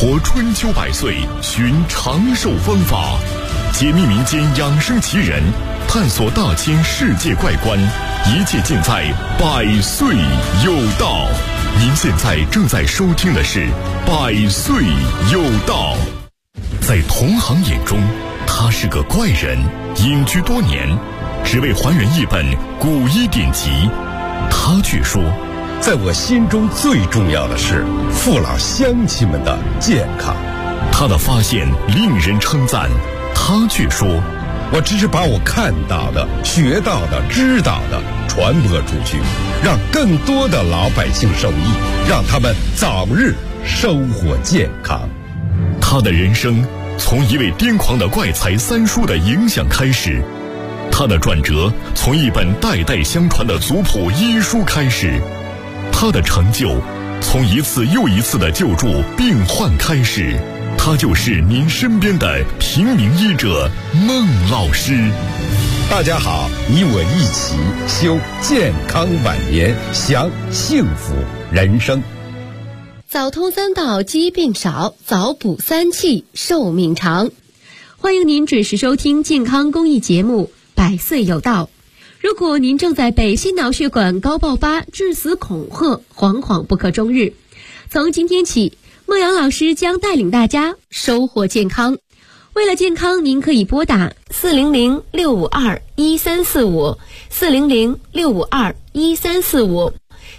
活春秋百岁，寻长寿方法，解密民间养生奇人，探索大千世界怪观，一切尽在百岁有道。您现在正在收听的是百岁有道。在同行眼中，他是个怪人，隐居多年，只为还原一本古医典籍。他却说， 在我心中最重要的是父老乡亲们的健康。 他的发现令人称赞，他却说， 我只是把我看到的、学到的、知道的传播出去，让更多的老百姓受益，让他们早日收获健康。 他的人生从一位癫狂的怪才三叔的影响开始，他的转折从一本代代相传的族谱医书开始，他的成就从一次又一次的救助病患开始。他就是您身边的平民医者孟老师。 大家好，你我一起修健康晚年，享幸福人生。 早通三道疾病少，早补三气寿命长。欢迎您准时收听健康公益节目百岁有道。如果您正在被心脑血管高爆发致死恐吓，惶惶不可终日，从今天起，孟阳老师将带领大家收获健康。为了健康，您可以拨打400-652-1345 400-652-1345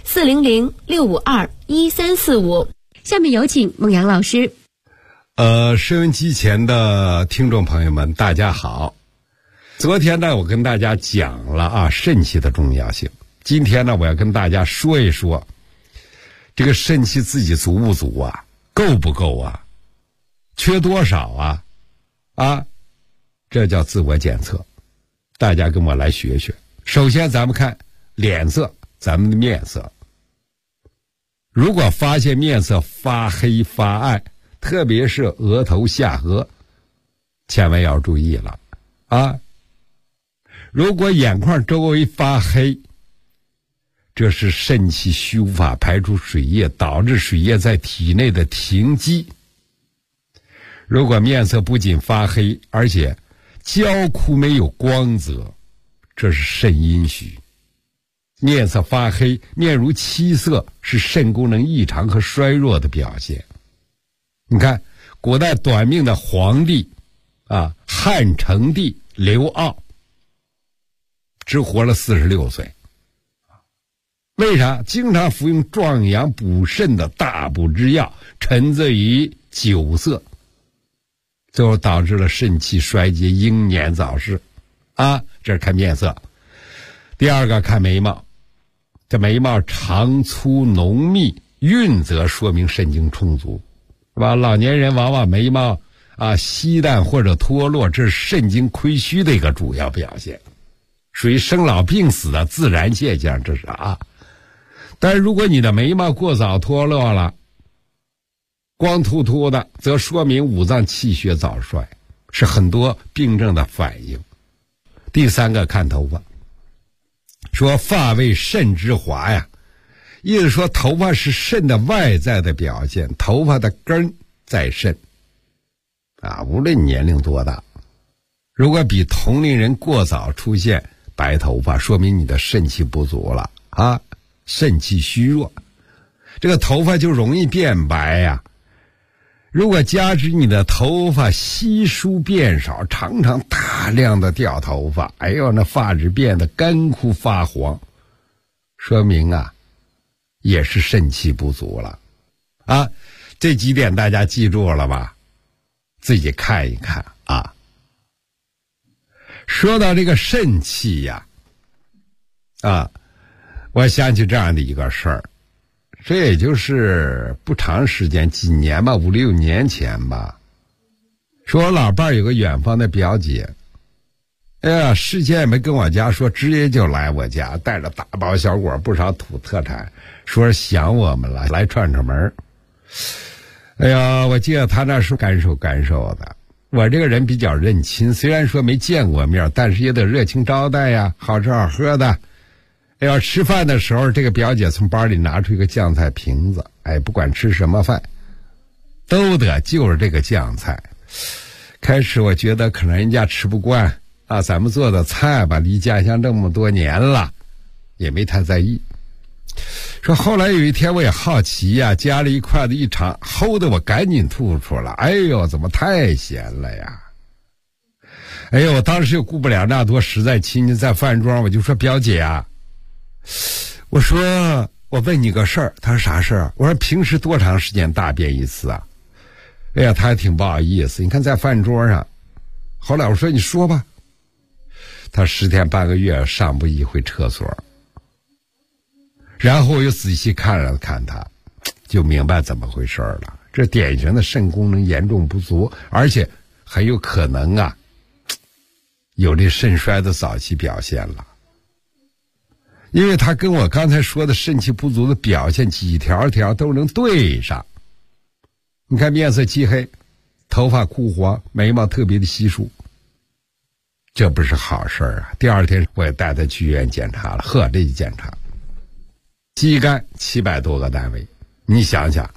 400-652-1345。下面有请孟阳老师。 收音机前的听众朋友们，大家好。昨天呢，我跟大家讲了肾气的重要性。今天呢，我要跟大家说一说，这个肾气自己足不足啊？够不够啊？缺多少啊？这叫自我检测。大家跟我来学学。首先咱们看脸色，咱们的面色。如果发现面色发黑发暗，特别是额头下颌，千万要注意了啊！如果眼眶周围发黑，这是肾气虚无法排出水液，导致水液在体内的停积。如果面色不仅发黑，而且焦枯没有光泽，这是肾阴虚。面色发黑，面如漆色，是肾功能异常和衰弱的表现。你看古代短命的皇帝汉成帝刘骜，只活了46岁。为啥？经常服用壮阳补肾的大补之药，沉醉于酒色，最后导致了肾气衰竭，英年早逝这是看面色。第二个看眉毛，这眉毛长粗浓密晕则说明肾精充足，是吧？老年人往往眉毛稀淡或者脱落，这是肾精亏虚的一个主要表现，属于生老病死的自然现象，这是但是如果你的眉毛过早脱落了，光秃秃的，则说明五脏气血早衰，是很多病症的反应。第三个看头发，说发为肾之华呀，意思说头发是肾的外在的表现，头发的根在肾无论年龄多大，如果比同龄人过早出现白头发，说明你的肾气不足了肾气虚弱，这个头发就容易变白如果加之你的头发稀疏变少，常常大量的掉头发，那发质变得干枯发黄，说明也是肾气不足了这几点大家记住了吧？自己看一看说到这个肾气我想起这样的一个事儿，这也就是不长时间，几年吧，5、6年前吧。说我老伴儿有个远方的表姐，事先也没跟我家说，直接就来我家，带着大包小裹不少土特产，说想我们了，来串串门。我记得他那是干瘦的。我这个人比较认亲，虽然说没见过面，但是也得热情招待好吃好喝的。吃饭的时候，这个表姐从包里拿出一个酱菜瓶子，不管吃什么饭， 都得就是这个酱菜。开始我觉得可能人家吃不惯啊，咱们做的菜吧，离家乡这么多年了，也没太在意。说后来有一天我也好奇呀，夹了一筷子一尝，齁的我赶紧吐出来。哎呦，怎么太咸了呀！哎呦，我当时又顾不了那多，实在亲戚在饭桌上，我就说表姐啊，我说我问你个事儿。他说啥事儿？我说平时多长时间大便一次啊？哎呀，他还挺不好意思。你看在饭桌上，后来我说你说吧。他10天半个月上不一回厕所，然后我又仔细看了看他，就明白怎么回事了。这典型的肾功能严重不足，而且很有可能啊，有这肾衰的早期表现了。因为他跟我刚才说的肾气不足的表现几条条都能对上。你看面色漆黑，头发枯黄，眉毛特别的稀疏，这不是好事啊。第二天我也带他去医院检查了，呵，这一检查肌酐700多个单位，你想想，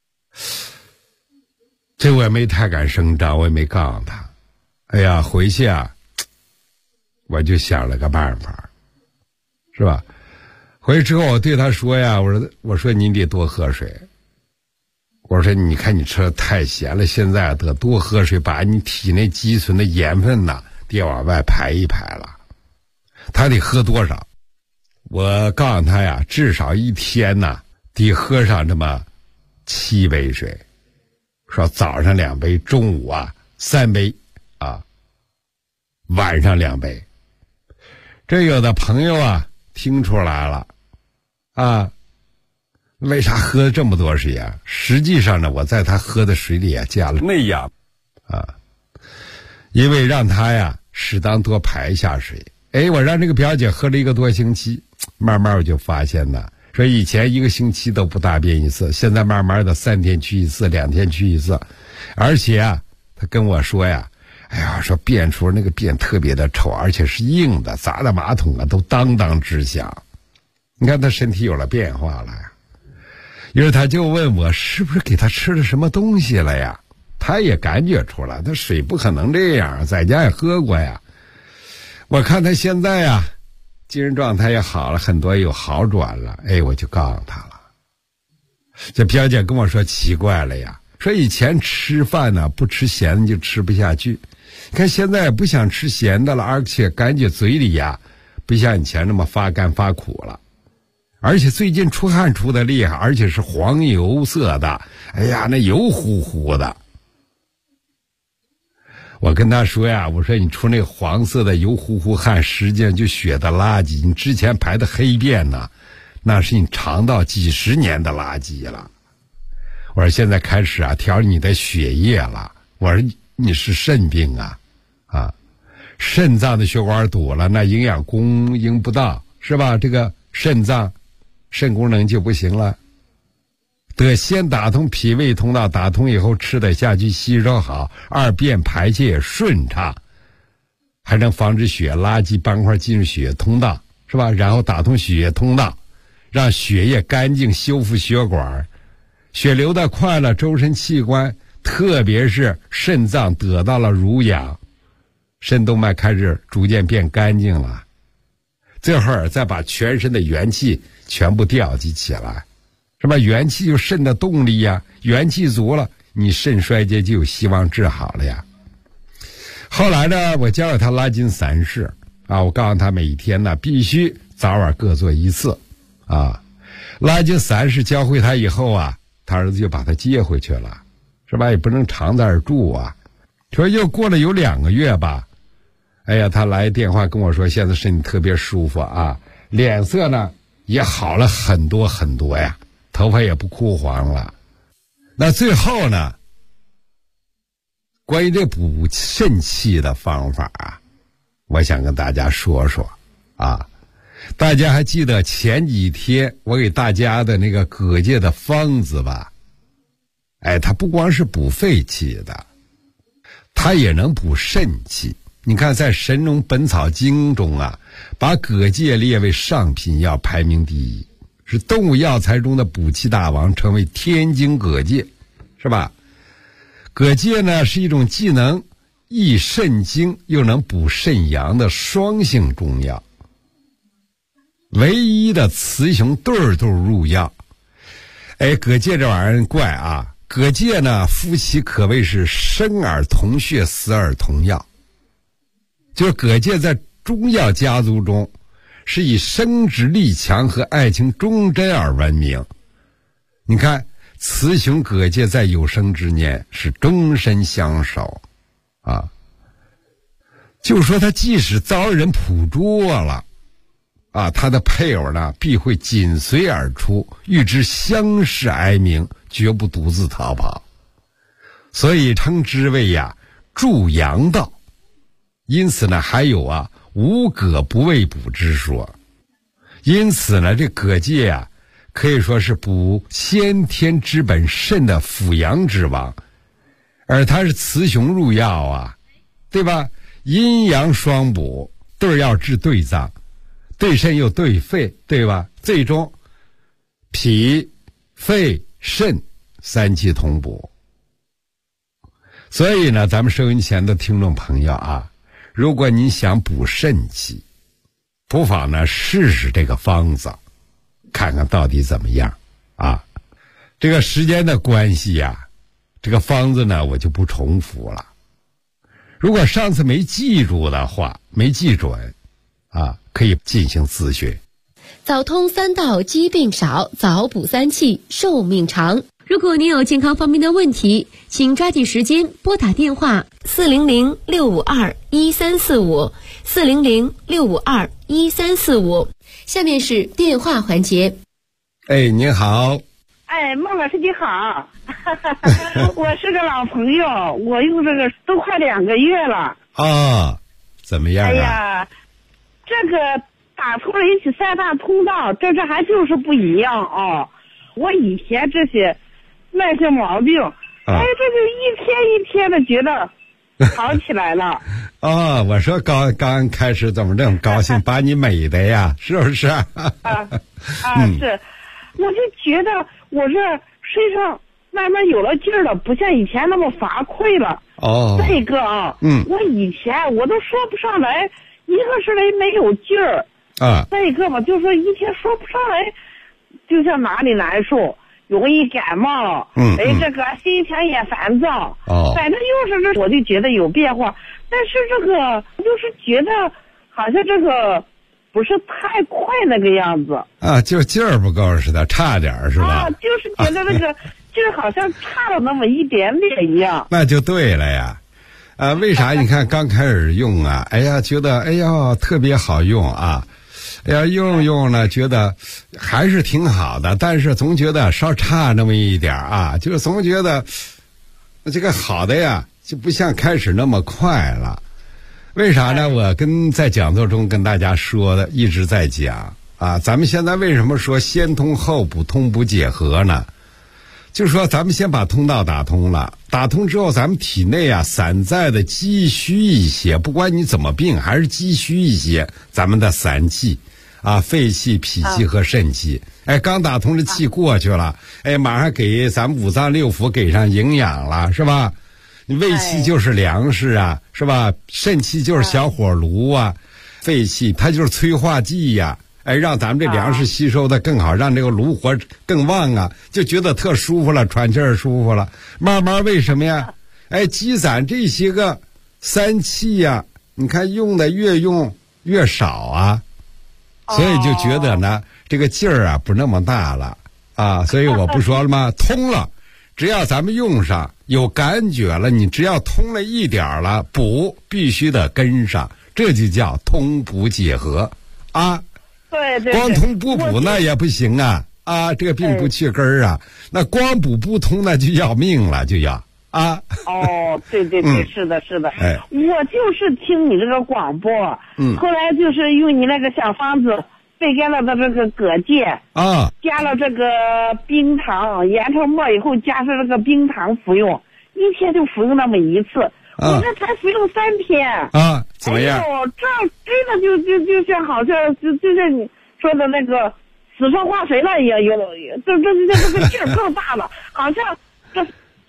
这我也没太敢声张，我也没告诉他。哎呀，回去啊，我就想了个办法，是吧？回去之后我对他说呀，我说您得多喝水。我说你看你吃的太咸了，现在得多喝水，把你体内积存的盐分呐得往外排一排了。他得喝多少？我告诉他呀，至少一天呐得喝上这么7杯水，说早上2杯，中午啊3杯啊，晚上2杯。这有的朋友啊听出来了啊，为啥喝这么多水啊？实际上呢，我在他喝的水里啊加了内氧啊，因为让他呀适当多排一下水。哎，我让这个表姐喝了1个多星期，慢慢我就发现呢，说以前1个星期都不大便一次，现在慢慢的3天去一次，2天去一次。而且啊，他跟我说呀，哎呀，说便出那个便特别的臭，而且是硬的，砸的马桶啊都当当直响。你看他身体有了变化了呀。于是他就问我是不是给他吃了什么东西了呀？他也感觉出来，他水不可能这样，在家也喝过呀。我看他现在呀精神状态也好了很多，有好转了。哎，我就告诉他了。这表姐跟我说奇怪了呀，说以前吃饭呢不吃咸的就吃不下去，看现在也不想吃咸的了，而且感觉嘴里呀不像以前那么发干发苦了。而且最近出汗出的厉害，而且是黄油色的，哎呀，那油乎乎的。我跟他说呀，我说你出那个黄色的油乎乎汗，实际上就血的垃圾。你之前排的黑便呢，那是你肠道几十年的垃圾了。我说现在开始啊，调你的血液了。我说你是肾病啊，肾脏的血管堵了，那营养供应不到，是吧？这个肾脏。肾功能就不行了，得先打通脾胃通道，打通以后吃得下去，吸收好，二便排泄也顺畅，还能防止血垃圾斑块进入血液通道，是吧？然后打通血液通道，让血液干净，修复血管，血流得快了，周身器官特别是肾脏得到了濡养，肾动脉开始逐渐变干净了，这会儿再把全身的元气全部调集起来，是吧？元气就肾的动力呀，元气足了，你肾衰竭就有希望治好了呀。后来呢，我教给他拉筋3式啊，我告诉他每天呢必须早晚各做1次啊。拉筋3式教会他以后啊，他儿子就把他接回去了，是吧？也不能常在这儿住啊。说又过了有2个月吧，哎呀，他来电话跟我说，现在身体特别舒服啊，脸色呢也好了很多很多呀，头发也不枯黄了。那最后呢，关于这补肾气的方法啊，我想跟大家说说啊。大家还记得前几天我给大家的那个葛芥的方子吧？哎，它不光是补肺气的，它也能补肾气。你看在《神农本草经》中啊，把葛芥列为上品药，排名第1，是动物药材中的补气大王，称为天津葛芥，是吧？ 蛤蚧呢是一种既能益肾精又能补肾阳的双性中药，唯一的雌雄对入药。哎，蛤蚧这玩意儿怪啊！蛤蚧呢，夫妻可谓是生而同穴，死而同药。就是蛤蚧在中药家族中，是以生殖力强和爱情忠贞而闻名。你看，雌雄蛤蚧在有生之年是终身相守啊。就说他即使遭人捕捉了啊，他的配偶呢必会紧随而出，与之相视哀鸣，绝不独自逃跑，所以称之为呀助阳道。因此呢，还有啊无蛤不未补之说。因此呢，这蛤蚧啊可以说是补先天之本肾的辅阳之王，而它是雌雄入药啊，对吧？阴阳双补，对药治对脏，对肾又对肺，对吧？最终脾、肺、肾三气同补。所以呢，咱们收音前的听众朋友啊，如果您想补肾气，不妨呢试试这个方子，看看到底怎么样啊。这个时间的关系呀，这个方子呢我就不重复了。如果上次没记住的话，没记准啊，可以进行自学。 早通三道，疾病少；早补三气，寿命长。如果您有健康方面的问题，请抓紧时间拨打电话400-652-1345，400-652-1345。下面是电话环节。 哎，您好。 哎，孟老师你好，我是个老朋友，我用这个都快2个月了。 啊，怎么样啊？ 哎呀，这个打通了一起3大通道，这还就是不一样哦。我以前这些那些毛病，哎，这就一天一天的觉得好起来了。 啊，我说刚开始怎么这么高兴，把你美的呀，是不是？ 是，我就觉得我这身上慢慢有了劲儿了，不像以前那么乏愧了。 哦， 再一个啊，我以前我都说不上来，一个是没有劲儿啊， 再一个吧，就是说一天说不上来，就像哪里难受，容易感冒，这个心情也烦躁，反正又是这，我就觉得有变化，但是这个就是觉得好像这个不是太快那个样子啊，就劲儿不够似的，差点是吧？ 啊，就是觉得那个劲儿好像差了那么一点点一样。 那就对了呀，为啥？你看刚开始用啊，哎呀，觉得哎呀特别好用啊，哎呀用呢，觉得还是挺好的，但是总觉得稍差那么一点啊，就是总觉得这个好的呀，就不像开始那么快了。为啥呢？我在讲座中跟大家说的，一直在讲啊。咱们现在为什么说先通后补，通补结合呢？就是说咱们先把通道打通了，打通之后，咱们体内啊散在的积虚一些，不管你怎么病，还是积虚一些，咱们的散气啊，肺气、脾气和肾气。哎，刚打通的气过去了，哎，马上给咱们五脏六腑给上营养了，是吧？你胃气就是粮食啊，是吧？肾气就是小火炉啊，肺气它就是催化剂呀，哎，让咱们这粮食吸收的更好，让这个炉火更旺啊，就觉得特舒服了，喘气儿舒服了。慢慢为什么呀？哎，积攒这些个三气呀，你看用的越用越少啊，所以就觉得呢，这个劲儿啊不那么大了啊，所以我不说了吗？通了。只要咱们用上有感觉了，你只要通了一点了，补必须得跟上，这就叫通补结合啊。 对， 光通不补那也不行啊，这个病不去根儿啊，那光补不通那就要命了，就要啊。 哦，对，是的， 哎， 我就是听你这个广播，后来就是用你那个小方子备干了的这个蛤蚧啊， 加了这个冰糖，研成末以后加上这个冰糖服用，一天就服用那么一次，我这才服用3天啊，怎么样？ 哎呦，这真的就像好像就像你说的那个死说化水了也有，这个劲儿更大了，好像这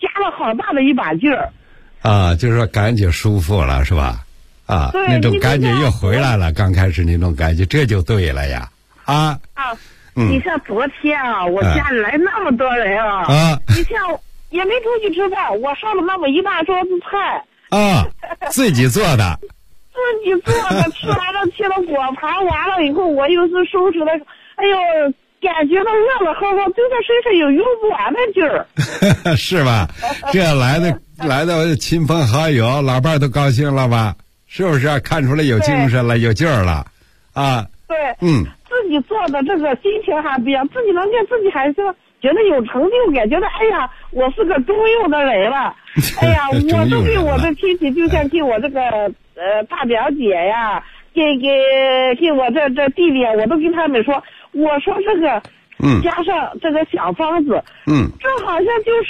加了好大的一把劲儿。 啊，就是说感觉舒服了是吧？啊，那种感觉又回来了，刚开始那种感觉，这就对了呀。啊， 你像昨天啊，我家里来那么多人啊，你像也没出去吃饭，我上了那么一大桌子菜。 啊，自己做的。 自己做的，吃完了切了果盘，完了以后我又是收拾了，哎呦，感觉到热热乎乎，就在身上有用不完的劲儿。 是吧？这来的亲朋好友，老伴儿都高兴了吧？是不是？看出来有精神了，有劲儿了，啊？ 对，自己做的这个心情还不一样，自己能见自己还是觉得有成就感，觉得哎呀，我是个中用的人了。哎呀，我都给我的亲戚，就像给我这个大表姐呀，给我这弟弟，我都跟他们说，我说这个加上这个小方子，这好像就是，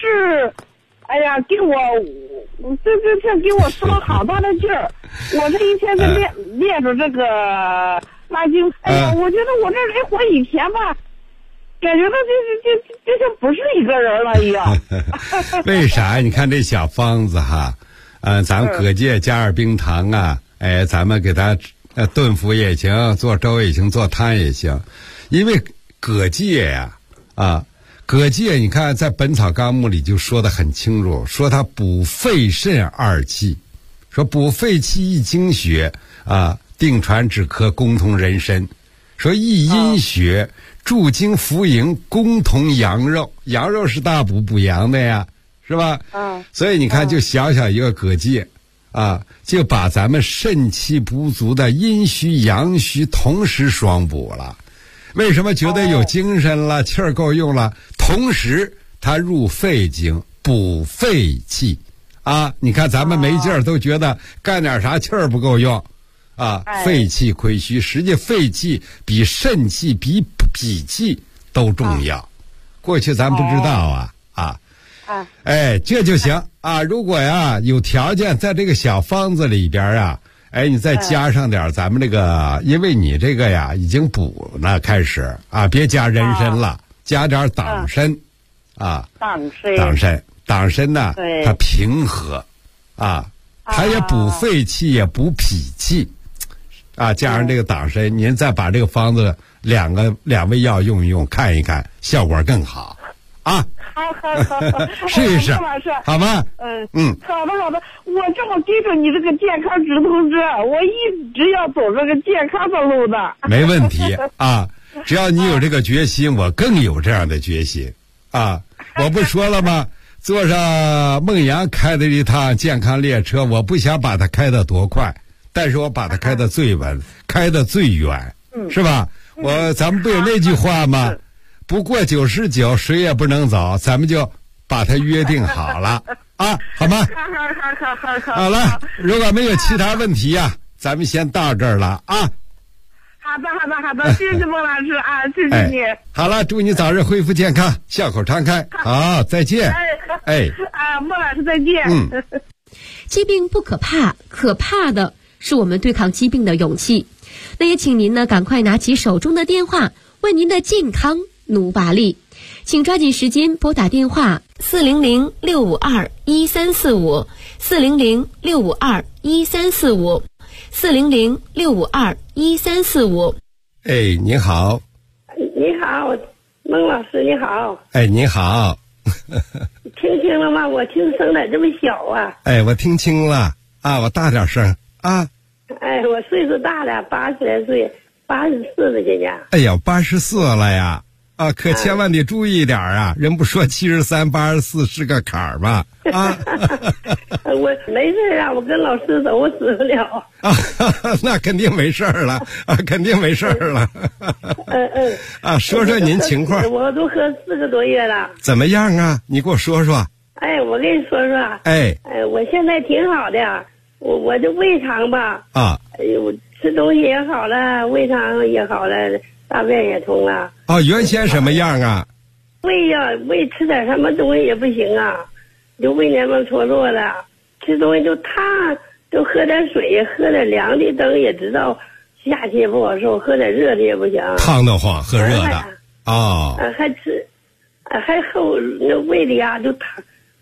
哎呀，给我这给我施了好大的劲儿。我这一天在练着这个拉筋，哎呀，我觉得我这人活以前吧。感觉到就像不是一个人了一样。 为啥？你看这小方子哈，咱们蛤蚧加点冰糖啊，哎，咱们给它炖服也行，做粥也行，做汤也行。因为蛤蚧呀，蛤蚧你看在《本草纲目》里就说得很清楚，说它补肺肾二气，说补肺气益精血啊，定传止咳，共同人参。说益阴血，助精扶营，共同阳肉，阳肉是大补阳的呀，是吧？所以你看，就小小一个蛤蚧，就把咱们肾气不足的阴虚阳虚同时双补了。为什么觉得有精神了，气儿够用了？同时它入肺经，补肺气啊！你看咱们没劲儿，都觉得干点啥气儿不够用。肺气亏虚，实际肺气比肾气比脾气都重要。过去咱不知道哎，这就行啊。如果呀有条件，在这个小方子里边啊，哎，你再加上点咱们这个，因为你这个呀已经补了，开始别加人参了，加点党参党参呢，它平和它也补肺气，也补脾气。加上这个党参，您再把这个方子两味药用一用，看一看，效果更好好，试一试，好吗？ 好的，我这么跟着你这个健康直通车，我一直要走这个健康的路的。 没问题只要你有这个决心，我更有这样的决心我不说了吗？坐上孟阳开的一趟健康列车，我不想把它开得多快。但是我把它开得最稳，开得最远，是吧？咱们不有那句话吗？不过99，谁也不能走，咱们就把它约定好了好吗？好了，如果没有其他问题咱们先到这儿了好的，谢谢孟老师谢谢你。 好了，祝你早日恢复健康，笑口常开。好，再见。 孟老师再见。 疾病不可怕，可怕的是我们对抗疾病的勇气。那也请您呢赶快拿起手中的电话，为您的健康努把力。请抓紧时间拨打电话400-652-1345 400-652-1345 400-652-1345。 哎，你好。 你好，孟老师，你好。 哎，你好。 听清了吗？我听声咋这么小哎，我听清了我大点声哎，我岁数大了，80来岁，84了今年。 哎呀，84了呀可千万得注意点人不说73、84是个坎儿吗？ 我没事我跟老师走，我死不了。 那肯定没事了肯定没事了。说说您情况。 我都喝4个多月了。 怎么样你给我说说。 哎，我跟你说说。我现在挺好的，我这胃肠吧我吃东西也好了，胃肠也好了，大便也通了。 原先什么样胃吃点什么东西也不行就胃黏膜脱落了，吃东西就烫，就喝点水，喝点凉的，等也知道夏天不好受，喝点热的也不行。 烫得慌，喝热的还吃还后那胃里就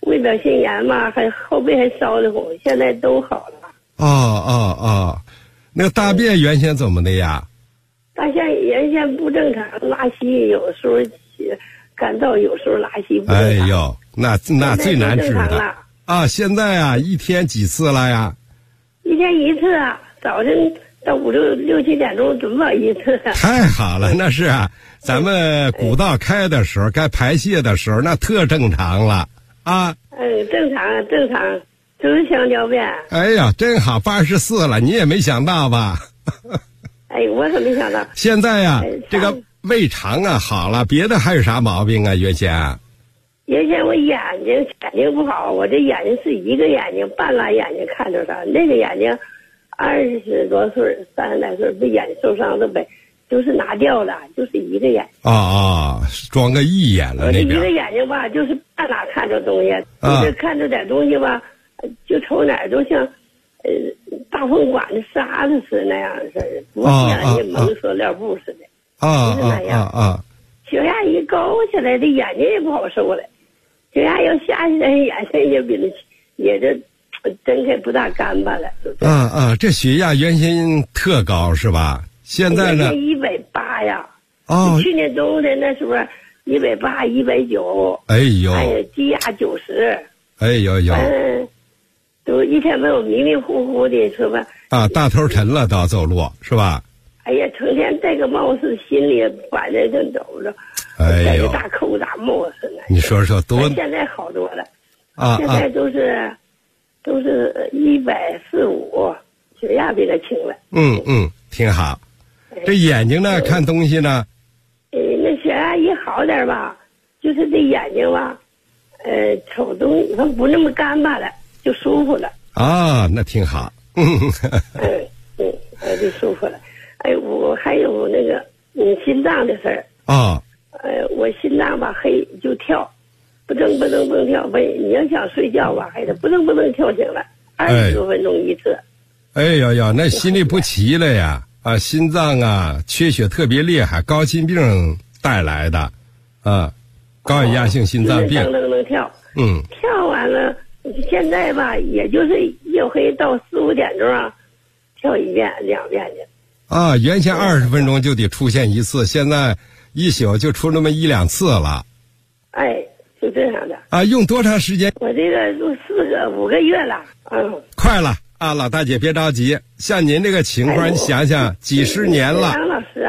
胃表性炎嘛，还后背还烧得慌，现在都好了。 那大便原先怎么的呀？ 大便原先不正常，拉稀有时候干燥，有时候拉稀不正常。 哎呦，那最难治的啊！现在啊，一天几次了呀？ 一天一次啊，早晨到6、7点钟准保一次。 太好了，那是啊，咱们谷道开的时候，该排泄的时候，那特正常了啊。 正常，就是香蕉便。 哎呀，真好，84了，你也没想到吧？ 哎，我可没想到。 现在呀，这个胃肠啊好了，别的还有啥毛病啊？原先我眼睛不好，我这眼睛是一个眼睛，半拉眼睛看着啥？那个眼睛20多岁、30来岁，不眼睛受伤了呗，就是拿掉了，就是一个眼睛。 装个一眼了那边。 我这一个眼睛吧，就是半拉看着东西，就是看着点东西吧，就瞅哪儿都像大风管的沙子似的那样似的，不像人蒙塑料布似的。就是那样。血压一高起来，这眼睛也不好受了。血压要下去，眼睛也比那也这睁开不大干巴了。 这血压原先特高是吧？现在呢 ？180呀。去年冬天那时候180、190。 哎呦。 低压90。 哎呦。 都一天没有迷迷糊糊的是吧？ 大头沉了到走路是吧？ 哎呀，成天戴个帽子，心里反正就走着，戴个大扣大帽子呢。 你说多？ 现在好多了，现在都是145，血压比较轻了。 挺好。这眼睛呢，看东西呢？ 那血压一好点吧，就是这眼睛吧，瞅东西它不那么干巴了，就舒服了。 那挺好。 就舒服了。我还有那个心脏的事儿。我心脏吧黑就跳，不噔跳。你要想睡觉吧，还得不噔跳醒了，20多分钟一次。 哎呦，那心律不齐了呀！心脏啊缺血特别厉害，高心病带来的高血压性心脏病。 噔跳。跳完了，现在吧，也就是夜黑到4、5点钟跳1遍、2遍去。 原先20分钟就得出现一次，现在一宿就出那么1、2次了。 就这样的。 用多长时间？ 我这个都5个月了。 快了老大姐别着急，像您这个情况，你想想几十年了。 张老师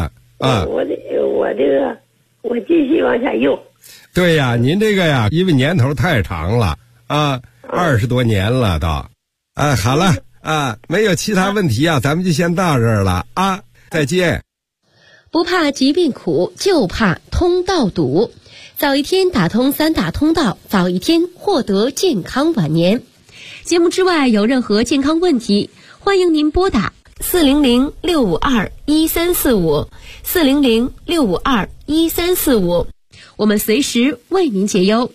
我继续往下用。 对呀，您这个呀，因为年头太长了20多年了都。好了。没有其他问题咱们就先到这儿了再见。 不怕疾病苦，就怕通道堵。早一天打通3大通道，早一天获得健康晚年。节目之外有任何健康问题，欢迎您拨打400-652-1345 400-652-1345，我们随时为您解忧。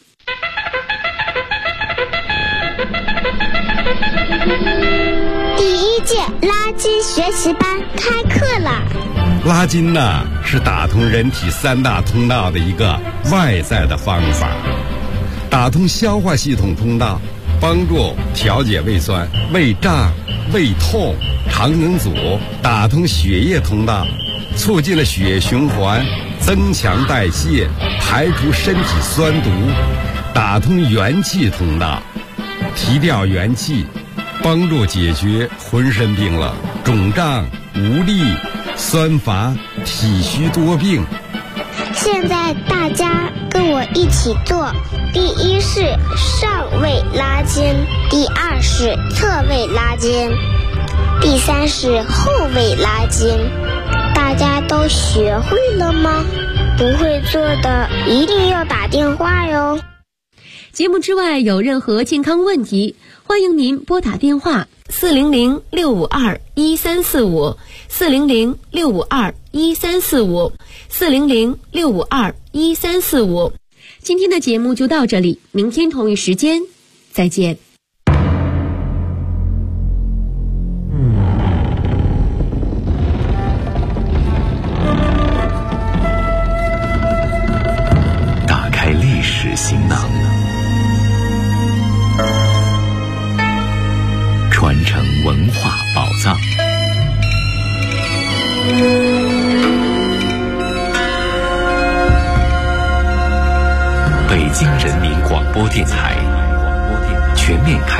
第1届拉筋学习班开课了。 拉筋呢，是打通人体3大通道的一个外在的方法，打通消化系统通道，帮助调节胃酸、胃胀、胃痛、肠梗阻；打通血液通道，促进了血液循环，增强代谢，排除身体酸毒；打通元气通道，提调元气，帮助解决浑身病了、肿胀、无力、酸乏、体虚多病。 现在大家跟我一起做，第1是上位拉筋，第2是侧位拉筋，第3是后位拉筋。大家都学会了吗？不会做的一定要打电话哟。 节目之外有任何健康问题，欢迎您拨打电话400-652-1345 400-652-1345 400-652-1345。今天的节目就到这里，明天同一时间再见。 打开历史行囊，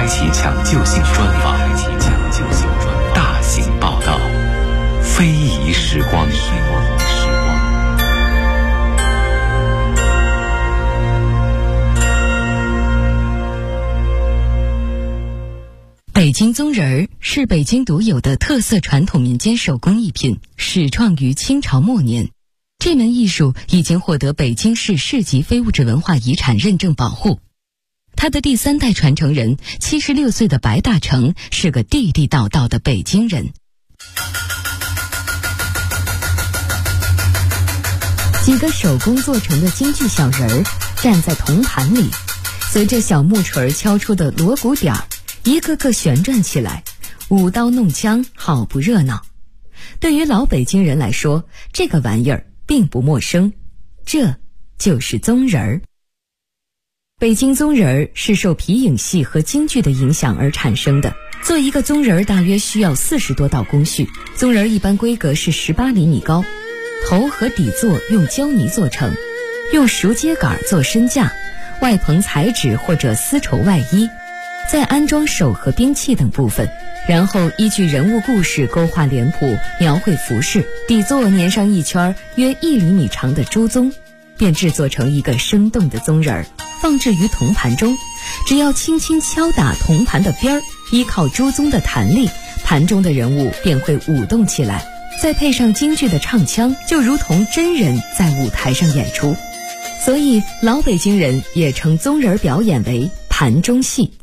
开启抢救性专访，大型报道，非遗时光。 北京宗人儿是北京独有的特色传统民间手工艺品，始创于清朝末年。这门艺术已经获得北京市市级非物质文化遗产认证保护。他的第3代传承人76岁的白大成是个地地道道的北京人。几个手工做成的京剧小人儿站在铜盘里，随着小木锤敲出的锣鼓点儿，一个个旋转起来，舞刀弄枪，好不热闹。对于老北京人来说，这个玩意儿并不陌生，这就是宗人儿。北京宗人儿是受皮影戏和京剧的影响而产生的。做一个宗人儿大约需要40多道工序，宗人儿一般规格是18厘米高，头和底座用胶泥做成，用熟秸秆做身架，外棚彩纸或者丝绸外衣，再安装手和兵器等部分，然后依据人物故事勾画脸谱，描绘服饰，底座粘上一圈约1厘米长的猪鬃，便制作成一个生动的宗人儿，放置于铜盘中。只要轻轻敲打铜盘的边儿，依靠猪鬃的弹力，盘中的人物便会舞动起来，再配上京剧的唱腔，就如同真人在舞台上演出。所以老北京人也称宗人表演为盘中戏。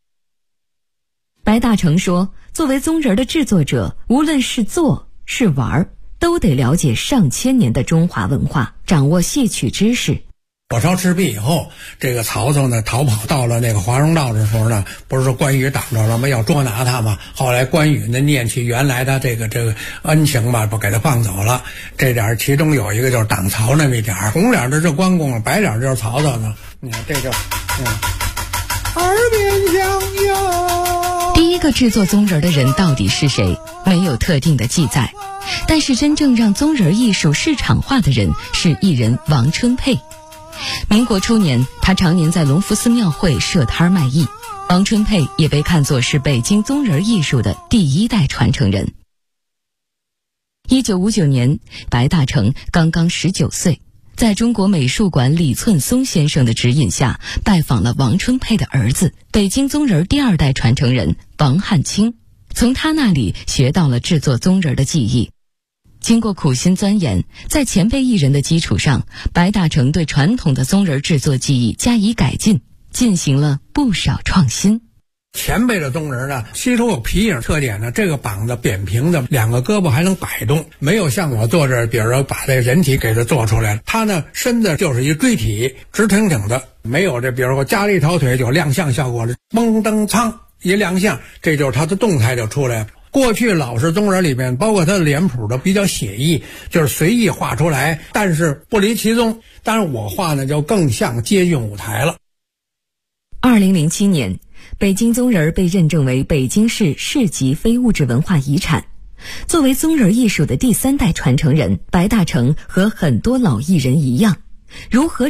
白大成说，作为宗人的制作者，无论是做是玩，都得了解上千年的中华文化，掌握戏曲知识。 火烧赤壁以后，这个曹操呢逃跑到了那个华容道的时候呢，不是说关羽挡着了吗？要捉拿他嘛。后来关羽呢念起原来的这个恩情吧，不给他放走了。这点其中有一个就是挡曹那么一点，红脸的是关公，白脸就是曹操呢。你看这就耳边响哟。 第一个制作宗人的人到底是谁？没有特定的记载。但是真正让宗人艺术市场化的人是艺人王春佩。民国初年，他常年在隆福寺庙会设摊卖艺。王春佩也被看作是北京宗人艺术的第1代传承人。1959年，白大成刚刚19岁，在中国美术馆李寸松先生的指引下，拜访了王春佩的儿子，北京宗人第2代传承人王汉卿，从他那里学到了制作宗人的技艺。经过苦心钻研，在前辈艺人的基础上，白大成对传统的宗人制作技艺加以改进，进行了不少创新。 前辈的宗人呢，其中有皮影特点呢，这个膀子扁平的，2个胳膊还能摆动，没有像我做这，比如说把这人体给它做出来，他呢身子就是一锥体，直挺挺的，没有这比如说加了一条腿就亮相效果了，嘣噔噌一亮相，这就是他的动态就出来了。过去老式宗人里面，包括他的脸谱都比较写意，就是随意画出来，但是不离其宗。但是我画呢，就更像接近舞台了。 2007年，北京宗人被认证为北京市市级非物质文化遗产。作为宗人艺术的第3代传承人，白大成和很多老艺人一样，如何